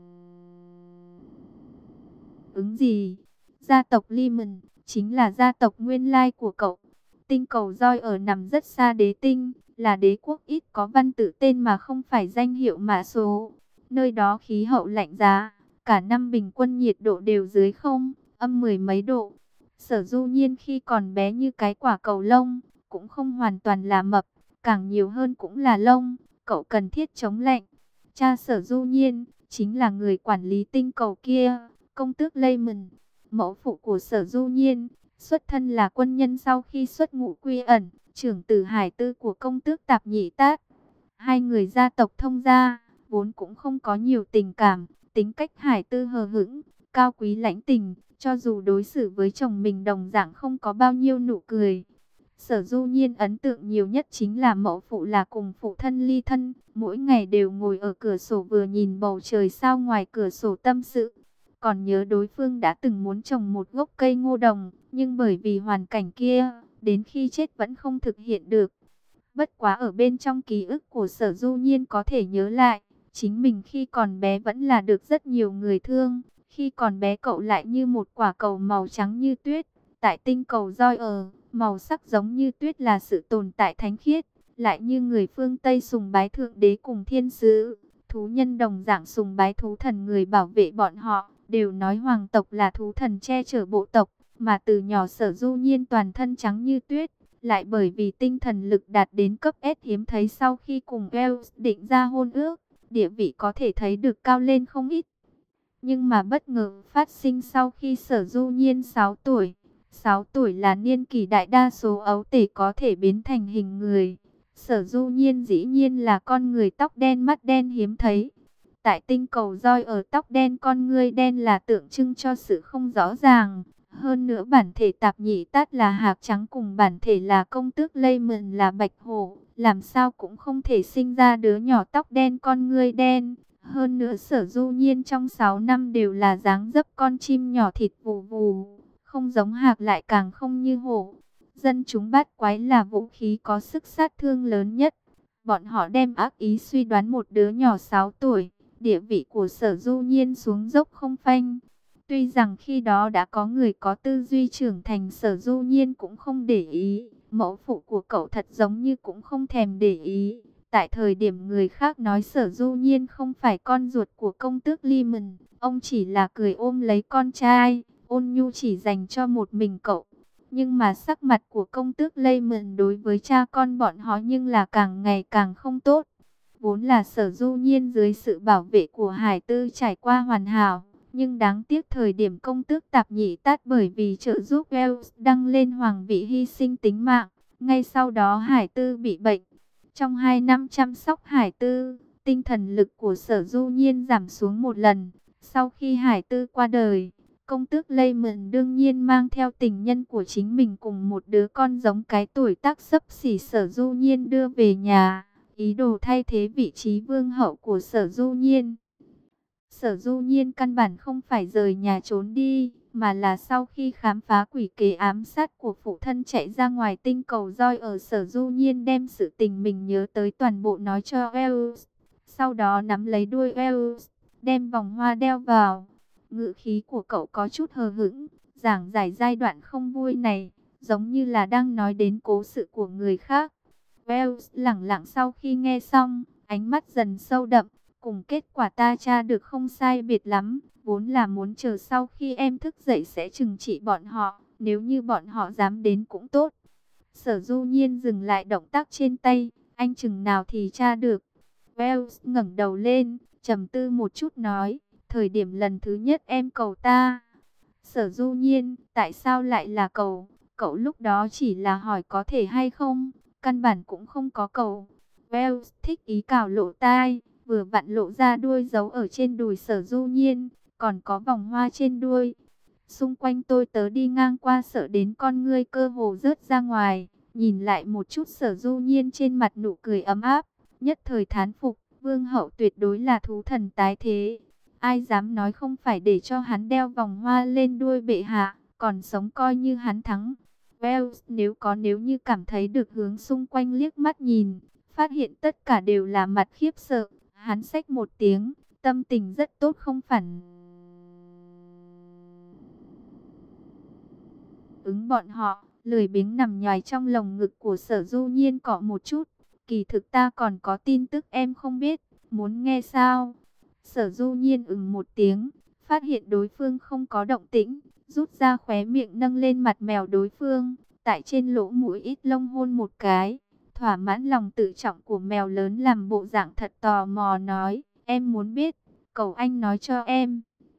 ứng gì? Gia tộc Lehman chính là gia tộc nguyên lai của cậu. Tinh cầu Roi ở nằm rất xa đế tinh, là đế quốc ít có văn tự tên mà không phải danh hiệu mã số. Nơi đó khí hậu lạnh giá, cả năm bình quân nhiệt độ đều dưới không, âm 10 mấy độ. Sở Du Nhiên khi còn bé như cái quả cầu lông, cũng không hoàn toàn là mập, càng nhiều hơn cũng là lông, cậu cần thiết chống lạnh. Cha Sở Du Nhiên chính là người quản lý tinh cầu kia, công tước Lehman, mẫu phụ của Sở Du Nhiên. Xuất thân là quân nhân sau khi xuất ngũ quy ẩn, trưởng tử hải tư của công tước Tạp Nhĩ Tát. Hai người gia tộc thông gia, vốn cũng không có nhiều tình cảm, tính cách hải tư hờ hững, cao quý lãnh tình, cho dù đối xử với chồng mình đồng dạng không có bao nhiêu nụ cười. Sở Du Nhiên ấn tượng nhiều nhất chính là mẫu phụ là cùng phụ thân ly thân, mỗi ngày đều ngồi ở cửa sổ vừa nhìn bầu trời sao ngoài cửa sổ tâm sự. Còn nhớ đối phương đã từng muốn trồng một gốc cây ngô đồng, nhưng bởi vì hoàn cảnh kia, đến khi chết vẫn không thực hiện được. Bất quá ở bên trong ký ức của Sở Du Nhiên có thể nhớ lại, chính mình khi còn bé vẫn là được rất nhiều người thương. Khi còn bé cậu lại như một quả cầu màu trắng như tuyết, tại tinh cầu Roi ở, màu sắc giống như tuyết là sự tồn tại thánh khiết, lại như người phương Tây sùng bái thượng đế cùng thiên sứ. Thú nhân đồng dạng sùng bái thú thần người bảo vệ bọn họ, đều nói hoàng tộc là thú thần che chở bộ tộc, mà từ nhỏ Sở Du Nhiên toàn thân trắng như tuyết, lại bởi vì tinh thần lực đạt đến cấp S hiếm thấy sau khi cùng Wells định ra hôn ước, địa vị có thể thấy được cao lên không ít. Nhưng mà bất ngờ phát sinh sau khi Sở Du Nhiên 6 tuổi. 6 tuổi là niên kỷ đại đa số ấu tể có thể biến thành hình người. Sở Du Nhiên dĩ nhiên là con người tóc đen mắt đen hiếm thấy. Tại tinh cầu Roi ở tóc đen con ngươi đen là tượng trưng cho sự không rõ ràng. Hơn nữa bản thể Tạp Nhĩ Tát là hạc trắng cùng bản thể là công tước Lây Mượn là bạch hổ, làm sao cũng không thể sinh ra đứa nhỏ tóc đen con ngươi đen. Hơn nữa Sở Du Nhiên trong 6 năm đều là dáng dấp con chim nhỏ thịt vù vù, không giống hạc lại càng không như hổ. Dân chúng bát quái là vũ khí có sức sát thương lớn nhất. Bọn họ đem ác ý suy đoán một đứa nhỏ 6 tuổi, địa vị của Sở Du Nhiên xuống dốc không phanh. Tuy rằng khi đó đã có người có tư duy trưởng thành, Sở Du Nhiên cũng không để ý. Mẫu phụ của cậu thật giống như cũng không thèm để ý. Tại thời điểm người khác nói Sở Du Nhiên không phải con ruột của công tước Ly Mần, ông chỉ là cười ôm lấy con trai, ôn nhu chỉ dành cho một mình cậu. Nhưng mà sắc mặt của công tước Lây Mần đối với cha con bọn họ nhưng là càng ngày càng không tốt. Vốn là Sở Du Nhiên dưới sự bảo vệ của Hải Tư trải qua hoàn hảo. Nhưng đáng tiếc thời điểm công tước Tạp Nhĩ Tát bởi vì trợ giúp Wales đăng lên hoàng vị hy sinh tính mạng. Ngay sau đó Hải Tư bị bệnh. Trong 2 năm chăm sóc Hải Tư, tinh thần lực của Sở Du Nhiên giảm xuống một lần. Sau khi Hải Tư qua đời, công tước Lây Mượn đương nhiên mang theo tình nhân của chính mình cùng một đứa con giống cái tuổi tác xấp xỉ Sở Du Nhiên đưa về nhà, ý đồ thay thế vị trí vương hậu của Sở Du Nhiên. Sở Du Nhiên căn bản không phải rời nhà trốn đi, mà là sau khi khám phá quỷ kế ám sát của phụ thân chạy ra ngoài tinh cầu roi ở Sở Du Nhiên đem sự tình mình nhớ tới toàn bộ nói cho Wales. Sau đó nắm lấy đuôi Wales, đem vòng hoa đeo vào. Ngữ khí của cậu có chút hờ hững, giảng giải giai đoạn không vui này, giống như là đang nói đến cố sự của người khác. Wales lẳng lặng sau khi nghe xong, ánh mắt dần sâu đậm. Cùng kết quả ta tra được không sai biệt lắm, vốn là muốn chờ sau khi em thức dậy sẽ trừng trị bọn họ, nếu như bọn họ dám đến cũng tốt. Sở Du Nhiên dừng lại động tác trên tay, anh chừng nào thì tra được. Wells ngẩng đầu lên, trầm tư một chút nói, thời điểm lần thứ nhất em cầu ta. Sở Du Nhiên, tại sao lại là cầu? Cậu lúc đó chỉ là hỏi có thể hay không, căn bản cũng không có cầu. Wells thích ý cào lộ tai. Vừa vặn lộ ra đuôi giấu ở trên đùi Sở Du Nhiên, còn có vòng hoa trên đuôi. Xung quanh tôi tớ đi ngang qua sợ đến con ngươi cơ hồ rớt ra ngoài, nhìn lại một chút Sở Du Nhiên trên mặt nụ cười ấm áp, nhất thời thán phục, vương hậu tuyệt đối là thú thần tái thế. Ai dám nói không phải để cho hắn đeo vòng hoa lên đuôi bệ hạ, còn sống coi như hắn thắng. Wells nếu như cảm thấy được hướng xung quanh liếc mắt nhìn, phát hiện tất cả đều là mặt khiếp sợ. Hắn xách một tiếng, tâm tình rất tốt không phản ứng bọn họ, lười biếng nằm nhòi trong lồng ngực của Sở Du Nhiên cọ một chút. Kỳ thực ta còn có tin tức em không biết, muốn nghe sao? Sở Du Nhiên một tiếng, phát hiện đối phương không có động tĩnh, rút ra khóe miệng nâng lên mặt mèo đối phương, tại trên lỗ mũi ít lông hôn một cái. Thỏa mãn lòng tự trọng của mèo lớn làm bộ dạng thật tò mò nói, em muốn biết, cầu anh nói cho em.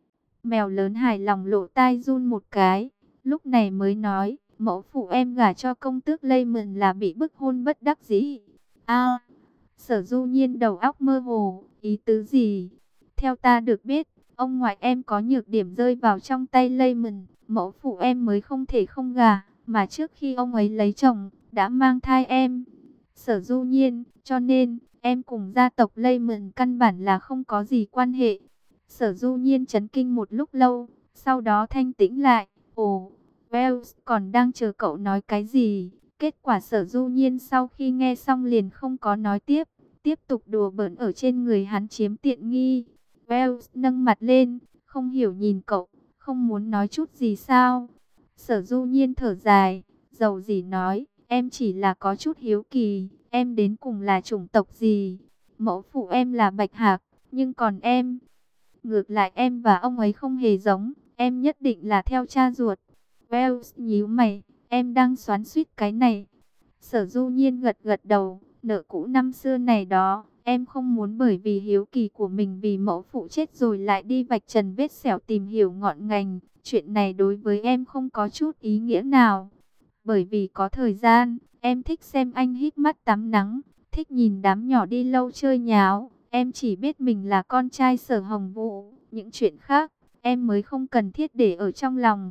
Mèo lớn hài lòng lộ tai run một cái, lúc này mới nói, mẫu phụ em gả cho công tước Lây Mượn là bị bức hôn bất đắc dĩ. A, Sở Du Nhiên đầu óc mơ hồ, ý tứ gì? Theo ta được biết, ông ngoại em có nhược điểm rơi vào trong tay Lây Mượn, mẫu phụ em mới không thể không gả, mà trước khi ông ấy lấy chồng, đã mang thai em. Sở Du Nhiên, cho nên, em cùng gia tộc Lây Mượn căn bản là không có gì quan hệ. Sở Du Nhiên chấn kinh một lúc lâu, sau đó thanh tĩnh lại. Ồ, Wells còn đang chờ cậu nói cái gì? Kết quả Sở Du Nhiên sau khi nghe xong liền không có nói tiếp, tiếp tục đùa bỡn ở trên người hắn chiếm tiện nghi. Wells nâng mặt lên, không hiểu nhìn cậu, không muốn nói chút gì sao? Sở Du Nhiên thở dài, dầu gì nói, em chỉ là có chút hiếu kỳ, em đến cùng là chủng tộc gì? Mẫu phụ em là Bạch Hạc, nhưng còn em, ngược lại em và ông ấy không hề giống, em nhất định là theo cha ruột. Wells nhíu mày, em đang xoắn xuýt cái này. Sở Du Nhiên gật gật đầu, nợ cũ năm xưa này đó, em không muốn bởi vì hiếu kỳ của mình vì mẫu phụ chết rồi lại đi vạch trần vết sẹo tìm hiểu ngọn ngành. Chuyện này đối với em không có chút ý nghĩa nào. Bởi vì có thời gian, em thích xem anh híp mắt tắm nắng, thích nhìn đám nhỏ đi lâu chơi nháo. Em chỉ biết mình là con trai Sở Hồng Vũ, những chuyện khác, em mới không cần thiết để ở trong lòng.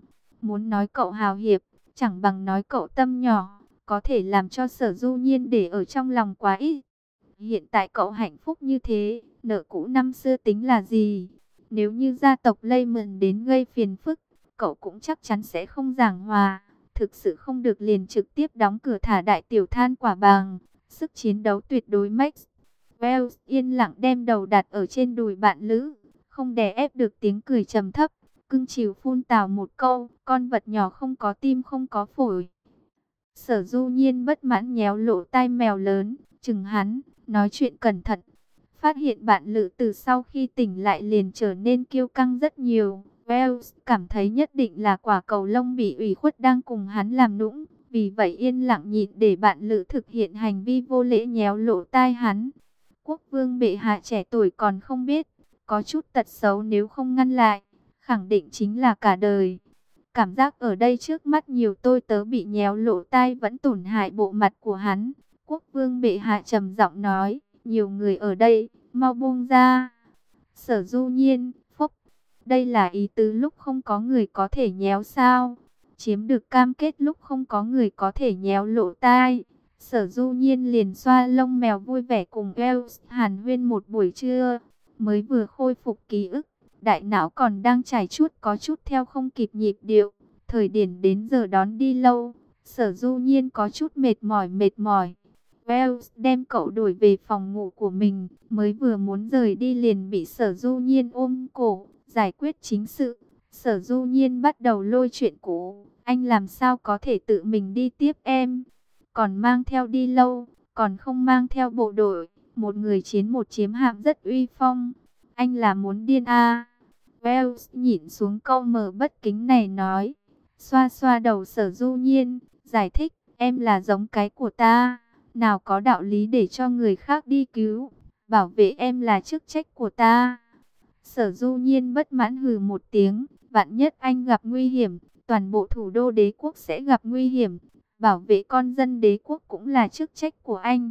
Muốn nói cậu hào hiệp, chẳng bằng nói cậu tâm nhỏ, có thể làm cho Sở Du Nhiên để ở trong lòng quá ít. Hiện tại cậu hạnh phúc như thế, nợ cũ năm xưa tính là gì? Nếu như gia tộc Lê Mượn đến gây phiền phức, cậu cũng chắc chắn sẽ không giảng hòa. Thực sự không được liền trực tiếp đóng cửa thả đại tiểu than quả bàng. Sức chiến đấu tuyệt đối Max. Wells yên lặng đem đầu đặt ở trên đùi bạn lữ, không đè ép được tiếng cười trầm thấp, cưng chiều phun tào một câu, con vật nhỏ không có tim không có phổi. Sở Du Nhiên bất mãn nhéo lỗ tai mèo lớn, chừng hắn, nói chuyện cẩn thận. Phát hiện bạn lữ từ sau khi tỉnh lại liền trở nên kiêu căng rất nhiều. Wells cảm thấy nhất định là quả cầu lông bị ủy khuất đang cùng hắn làm nũng. Vì vậy yên lặng nhịn để bạn lữ thực hiện hành vi vô lễ nhéo lỗ tai hắn. Quốc vương bệ hạ trẻ tuổi còn không biết, có chút tật xấu nếu không ngăn lại, khẳng định chính là cả đời. Cảm giác ở đây trước mắt nhiều tôi tớ bị nhéo lỗ tai vẫn tổn hại bộ mặt của hắn. Quốc vương bệ hạ trầm giọng nói, nhiều người ở đây, mau buông ra. Sở Du Nhiên, phúc, đây là ý tứ lúc không có người có thể nhéo sao? Chiếm được cam kết lúc không có người có thể nhéo lỗ tai. Sở Du Nhiên liền xoa lông mèo vui vẻ cùng Wells hàn huyên một buổi trưa, mới vừa khôi phục ký ức. Đại não còn đang chảy chuốt có chút theo không kịp nhịp điệu. Thời điểm đến giờ đón đi lâu, Sở Du Nhiên có chút mệt mỏi. Wells đem cậu đuổi về phòng ngủ của mình, mới vừa muốn rời đi liền bị Sở Du Nhiên ôm cổ, giải quyết chính sự. Sở Du Nhiên bắt đầu lôi chuyện cũ, anh làm sao có thể tự mình đi tiếp em, còn mang theo đi lâu, còn không mang theo bộ đội, một người chiến một chiếm hạm rất uy phong. Anh là muốn điên à? Wells nhìn xuống câu mờ bất kính này nói, xoa xoa đầu Sở Du Nhiên, giải thích, em là giống cái của ta, nào có đạo lý để cho người khác đi cứu, bảo vệ em là chức trách của ta. Sở Du Nhiên bất mãn hừ một tiếng, vạn nhất anh gặp nguy hiểm, toàn bộ thủ đô đế quốc sẽ gặp nguy hiểm, bảo vệ con dân đế quốc cũng là chức trách của anh.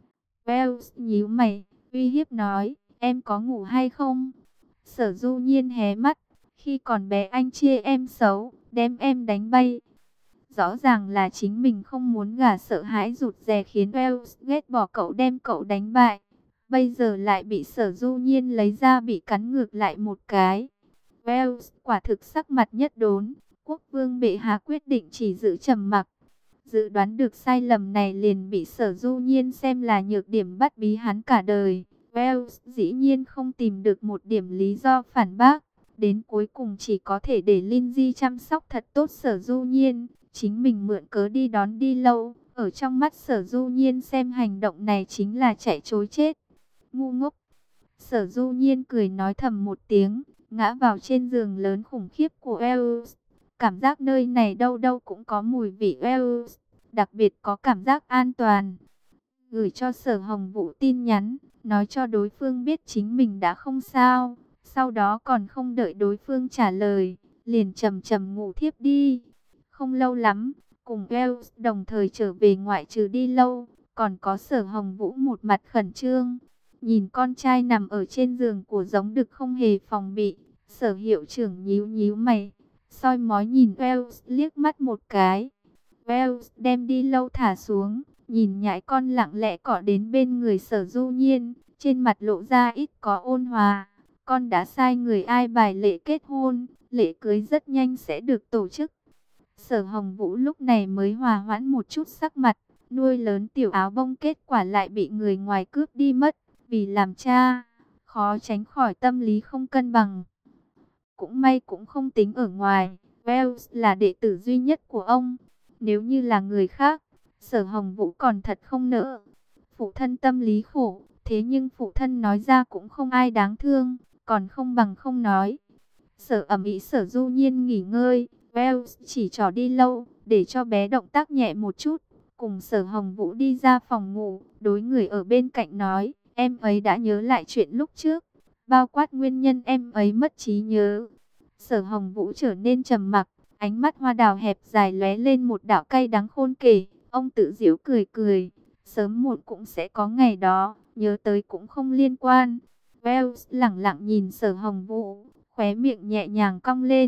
Wells nhíu mày, uy hiếp nói, em có ngủ hay không? Sở Du Nhiên hé mắt, khi còn bé anh chê em xấu, đem em đánh bay. Rõ ràng là chính mình không muốn gả, sợ hãi rụt rè khiến Wells ghét bỏ cậu, đem cậu đánh bại. Bây giờ lại bị Sở Du Nhiên lấy ra bị cắn ngược lại một cái. Wells quả thực sắc mặt nhất đốn. Quốc vương bệ hạ quyết định chỉ giữ trầm mặc. Dự đoán được sai lầm này liền bị Sở Du Nhiên xem là nhược điểm bắt bí hắn cả đời. Wells dĩ nhiên không tìm được một điểm lý do phản bác. Đến cuối cùng chỉ có thể để Lindsay chăm sóc thật tốt Sở Du Nhiên. Chính mình mượn cớ đi đón đi lâu. Ở trong mắt Sở Du Nhiên xem hành động này chính là chạy trối chết. Ngu ngốc. Sở Du Nhiên cười nói thầm một tiếng, ngã vào trên giường lớn khủng khiếp của Wells. Cảm giác nơi này đâu đâu cũng có mùi vị Wells, đặc biệt có cảm giác an toàn. Gửi cho Sở Hồng Vũ tin nhắn, nói cho đối phương biết chính mình đã không sao. Sau đó còn không đợi đối phương trả lời, liền chầm chầm ngủ thiếp đi. Không lâu lắm, cùng Wells đồng thời trở về, ngoại trừ đi lâu, còn có Sở Hồng Vũ một mặt khẩn trương. Nhìn con trai nằm ở trên giường của giống đực không hề phòng bị, Sở hiệu trưởng nhíu nhíu mày, soi mói nhìn Wells liếc mắt một cái. Wells đem đi lâu thả xuống, nhìn nhãi con lặng lẽ cọ đến bên người Sở Du Nhiên, trên mặt lộ ra ít có ôn hòa. Con đã sai người ai bài lễ kết hôn, lễ cưới rất nhanh sẽ được tổ chức. Sở Hồng Vũ lúc này mới hòa hoãn một chút sắc mặt, nuôi lớn tiểu áo bông kết quả lại bị người ngoài cướp đi mất. Vì làm cha, khó tránh khỏi tâm lý không cân bằng. Cũng may cũng không tính ở ngoài, Wells là đệ tử duy nhất của ông. Nếu như là người khác, Sở Hồng Vũ còn thật không nỡ. Phụ thân tâm lý khổ, thế nhưng phụ thân nói ra cũng không ai đáng thương, còn không bằng không nói. Sở ẩm ý Sở Du Nhiên nghỉ ngơi, Wells chỉ trò đi lâu, để cho bé động tác nhẹ một chút. Cùng Sở Hồng Vũ đi ra phòng ngủ, đối người ở bên cạnh nói, em ấy đã nhớ lại chuyện lúc trước, bao quát nguyên nhân em ấy mất trí nhớ. Sở Hồng Vũ trở nên trầm mặc, ánh mắt hoa đào hẹp dài lóe lên một đạo cay đắng khôn kể. Ông tự giễu cười cười, sớm muộn cũng sẽ có ngày đó, nhớ tới cũng không liên quan. Wells lẳng lặng nhìn Sở Hồng Vũ, khóe miệng nhẹ nhàng cong lên,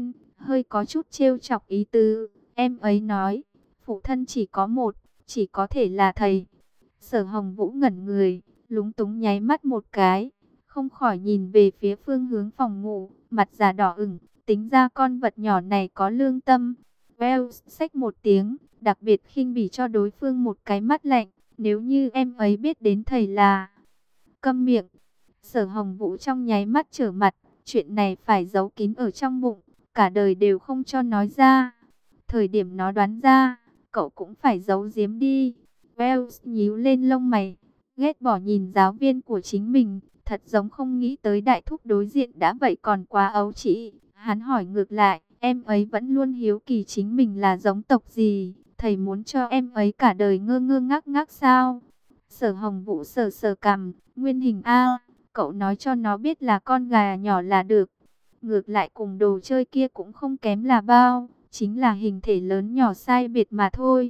hơi có chút trêu chọc ý tứ. Em ấy nói, phụ thân chỉ có một, chỉ có thể là thầy. Sở Hồng Vũ ngẩn người, lúng túng nháy mắt một cái, không khỏi nhìn về phía phương hướng phòng ngủ, mặt già đỏ ửng, tính ra con vật nhỏ này có lương tâm. Wells xách một tiếng, đặc biệt khinh bỉ cho đối phương một cái mắt lạnh, nếu như em ấy biết đến thầy là... Câm miệng. Sở Hồng Vũ trong nháy mắt trở mặt, chuyện này phải giấu kín ở trong bụng, cả đời đều không cho nói ra. Thời điểm nó đoán ra, cậu cũng phải giấu giếm đi. Wells nhíu lên lông mày, ghét bỏ nhìn giáo viên của chính mình, thật giống không nghĩ tới đại thúc đối diện đã vậy còn quá ấu trĩ. Hắn hỏi ngược lại, em ấy vẫn luôn hiếu kỳ chính mình là giống tộc gì, thầy muốn cho em ấy cả đời ngơ ngơ ngác ngác sao? Sở Hồng Vũ sờ sờ cằm, nguyên hình A, cậu nói cho nó biết là con gà nhỏ là được. Ngược lại cùng đồ chơi kia cũng không kém là bao, chính là hình thể lớn nhỏ sai biệt mà thôi.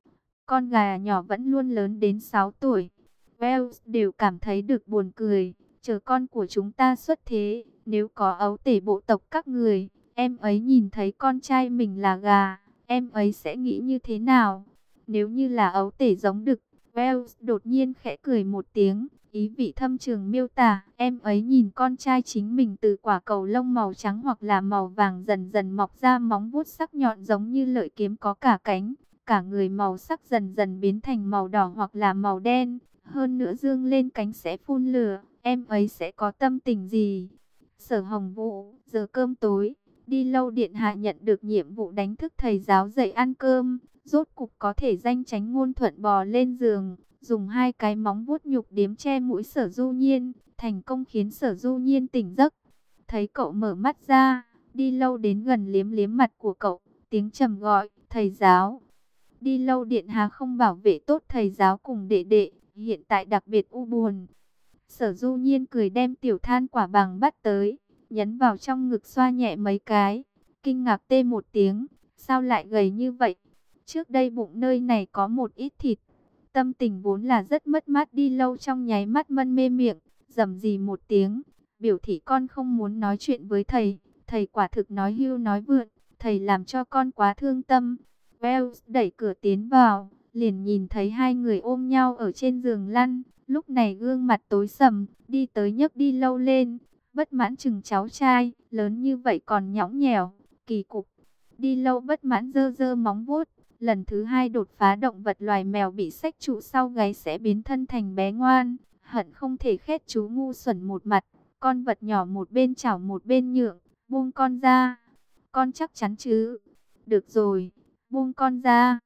Con gà nhỏ vẫn luôn lớn đến 6 tuổi. Wells đều cảm thấy được buồn cười. Chờ con của chúng ta xuất thế, nếu có ấu tể bộ tộc các người, em ấy nhìn thấy con trai mình là gà, em ấy sẽ nghĩ như thế nào? Nếu như là ấu tể giống đực, Wells đột nhiên khẽ cười một tiếng, ý vị thâm trường miêu tả, em ấy nhìn con trai chính mình từ quả cầu lông màu trắng hoặc là màu vàng dần dần mọc ra móng vuốt sắc nhọn giống như lợi kiếm có cả cánh. Cả người màu sắc dần dần biến thành màu đỏ hoặc là màu đen, hơn nữa dương lên cánh sẽ phun lửa, em ấy sẽ có tâm tình gì? Sở Hồng Vũ, giờ cơm tối, đi lâu điện hạ nhận được nhiệm vụ đánh thức thầy giáo dậy ăn cơm, rốt cục có thể danh chánh ngôn thuận bò lên giường, dùng hai cái móng vuốt nhục điếm che mũi Sở Du Nhiên, thành công khiến Sở Du Nhiên tỉnh giấc. Thấy cậu mở mắt ra, đi lâu đến gần liếm liếm mặt của cậu, tiếng trầm gọi, thầy giáo. Đi lâu điện hạ không bảo vệ tốt thầy giáo cùng đệ đệ, hiện tại đặc biệt u buồn. Sở Du Nhiên cười đem tiểu than quả bằng bắt tới, nhấn vào trong ngực xoa nhẹ mấy cái, kinh ngạc tê một tiếng, sao lại gầy như vậy? Trước đây bụng nơi này có một ít thịt. Tâm tình vốn là rất mất mát, đi lâu trong nháy mắt mân mê miệng, rầm rì một tiếng, biểu thị con không muốn nói chuyện với thầy, thầy quả thực nói hưu nói vượn, thầy làm cho con quá thương tâm. Wells đẩy cửa tiến vào, liền nhìn thấy hai người ôm nhau ở trên giường lăn. Lúc này gương mặt tối sầm, đi tới nhấc đi lâu lên, bất mãn chừng cháu trai, lớn như vậy còn nhõng nhẽo, kỳ cục. Đi lâu bất mãn giơ giơ móng vuốt, lần thứ hai đột phá động vật loài mèo bị xách trụ sau gáy sẽ biến thân thành bé ngoan, hận không thể khét chú ngu xuẩn một mặt, con vật nhỏ một bên chảo một bên nhượng, buông con ra, con chắc chắn chứ, được rồi. Buông con ra.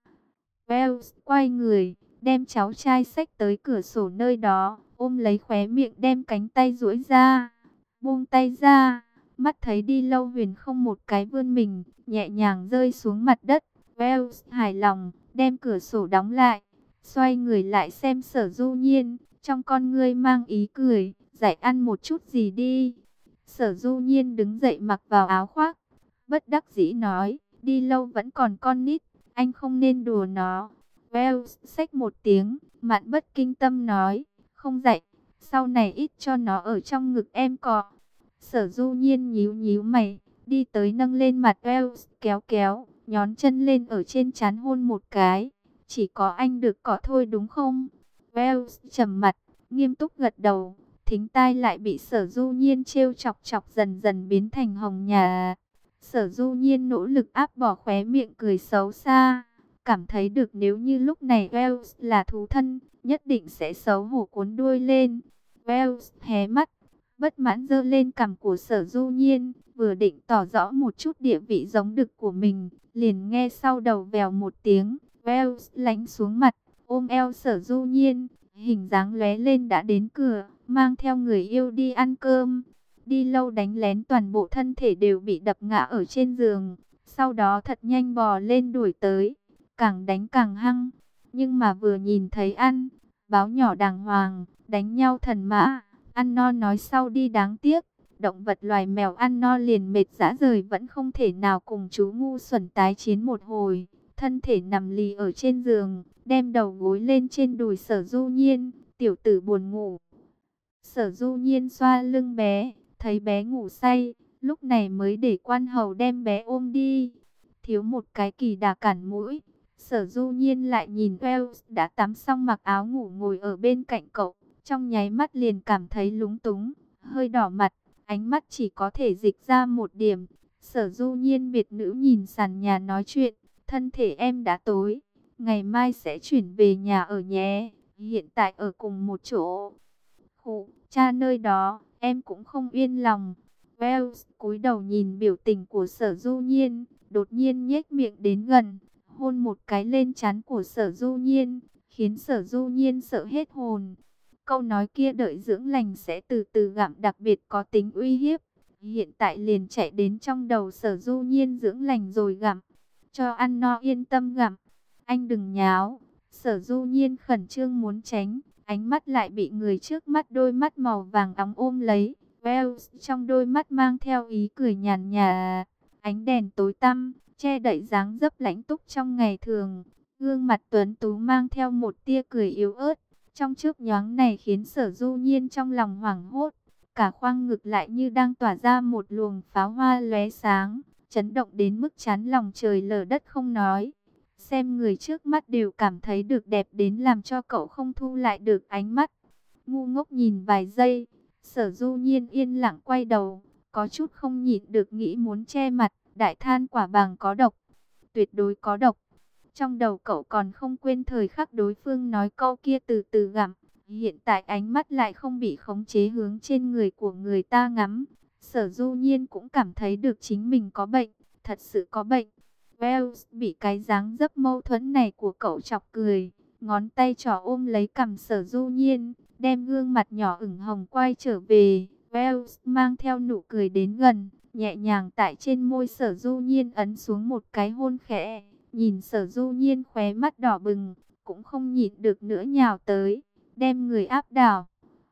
Wells quay người, đem cháu trai xách tới cửa sổ nơi đó, ôm lấy khóe miệng đem cánh tay duỗi ra. Buông tay ra, mắt thấy đi lâu huyền không một cái vươn mình, nhẹ nhàng rơi xuống mặt đất. Wells hài lòng, đem cửa sổ đóng lại, xoay người lại xem Sở Du Nhiên, trong con ngươi mang ý cười, dạy ăn một chút gì đi. Sở Du Nhiên đứng dậy mặc vào áo khoác, bất đắc dĩ nói. Đi lâu vẫn còn con nít, anh không nên đùa nó. Wells xách một tiếng, Mạn Bất Kinh Tâm nói, không dạy, sau này ít cho nó ở trong ngực em cọ. Sở Du Nhiên nhíu nhíu mày, đi tới nâng lên mặt Wells, kéo kéo, nhón chân lên ở trên trán hôn một cái. Chỉ có anh được cọ thôi đúng không? Wells trầm mặt, nghiêm túc gật đầu, thính tai lại bị Sở Du Nhiên trêu chọc chọc dần dần biến thành hồng nhà. Sở Du Nhiên nỗ lực áp bỏ khóe miệng cười xấu xa, cảm thấy được nếu như lúc này Wells là thú thân, nhất định sẽ xấu hổ cuốn đuôi lên. Wells hé mắt, bất mãn giơ lên cằm của Sở Du Nhiên, vừa định tỏ rõ một chút địa vị giống đực của mình, liền nghe sau đầu vèo một tiếng, Wells lánh xuống mặt, ôm eo Sở Du Nhiên, hình dáng lóe lên đã đến cửa, mang theo người yêu đi ăn cơm. Đi lâu đánh lén toàn bộ thân thể đều bị đập ngã ở trên giường, sau đó thật nhanh bò lên đuổi tới, càng đánh càng hăng, nhưng mà vừa nhìn thấy ăn, báo nhỏ đàng hoàng, đánh nhau thần mã, ăn no nói sau đi đáng tiếc, động vật loài mèo ăn no liền mệt rã rời vẫn không thể nào cùng chú ngu xuẩn tái chiến một hồi, thân thể nằm lì ở trên giường, đem đầu gối lên trên đùi Sở Du Nhiên, tiểu tử buồn ngủ. Sở Du Nhiên xoa lưng bé, thấy bé ngủ say, lúc này mới để quan hầu đem bé ôm đi. Thiếu một cái kỳ đà cản mũi. Sở Du Nhiên lại nhìn Wells đã tắm xong mặc áo ngủ ngồi ở bên cạnh cậu, trong nháy mắt liền cảm thấy lúng túng, hơi đỏ mặt, ánh mắt chỉ có thể dịch ra một điểm. Sở Du Nhiên biệt nữ nhìn sàn nhà nói chuyện, thân thể em đã tối, ngày mai sẽ chuyển về nhà ở nhé, hiện tại ở cùng một chỗ. Khụ, cha nơi đó, em cũng không yên lòng. Wells cúi đầu nhìn biểu tình của Sở Du Nhiên, đột nhiên nhếch miệng đến gần, hôn một cái lên trán của Sở Du Nhiên, khiến Sở Du Nhiên sợ hết hồn. Câu nói kia đợi dưỡng lành sẽ từ từ gặm đặc biệt có tính uy hiếp. Hiện tại liền chạy đến trong đầu Sở Du Nhiên dưỡng lành rồi gặm. Cho ăn no yên tâm gặm. Anh đừng nháo. Sở Du Nhiên khẩn trương muốn tránh. Ánh mắt lại bị người trước mắt đôi mắt màu vàng óng ôm lấy. Wells trong đôi mắt mang theo ý cười nhàn nhạt. Ánh đèn tối tăm, che đậy dáng dấp lãnh túc trong ngày thường. Gương mặt tuấn tú mang theo một tia cười yếu ớt. Trong chớp nhoáng này khiến Sở Du Nhiên trong lòng hoảng hốt. Cả khoang ngực lại như đang tỏa ra một luồng pháo hoa lóe sáng, chấn động đến mức chán lòng trời lở đất không nói. Xem người trước mắt đều cảm thấy được đẹp đến làm cho cậu không thu lại được ánh mắt. Ngu ngốc nhìn vài giây, Sở Du Nhiên yên lặng quay đầu, có chút không nhịn được nghĩ muốn che mặt, đại than quả bàng có độc, tuyệt đối có độc. Trong đầu cậu còn không quên thời khắc đối phương nói câu kia từ từ gặm. Hiện tại ánh mắt lại không bị khống chế hướng trên người của người ta ngắm. Sở Du Nhiên cũng cảm thấy được chính mình có bệnh, thật sự có bệnh. Wells bị cái dáng dấp mâu thuẫn này của cậu chọc cười. Ngón tay trỏ ôm lấy cằm Sở Du Nhiên, đem gương mặt nhỏ ửng hồng quay trở về. Wells mang theo nụ cười đến gần, nhẹ nhàng tại trên môi Sở Du Nhiên ấn xuống một cái hôn khẽ. Nhìn Sở Du Nhiên khóe mắt đỏ bừng, cũng không nhịn được nữa nhào tới, đem người áp đảo.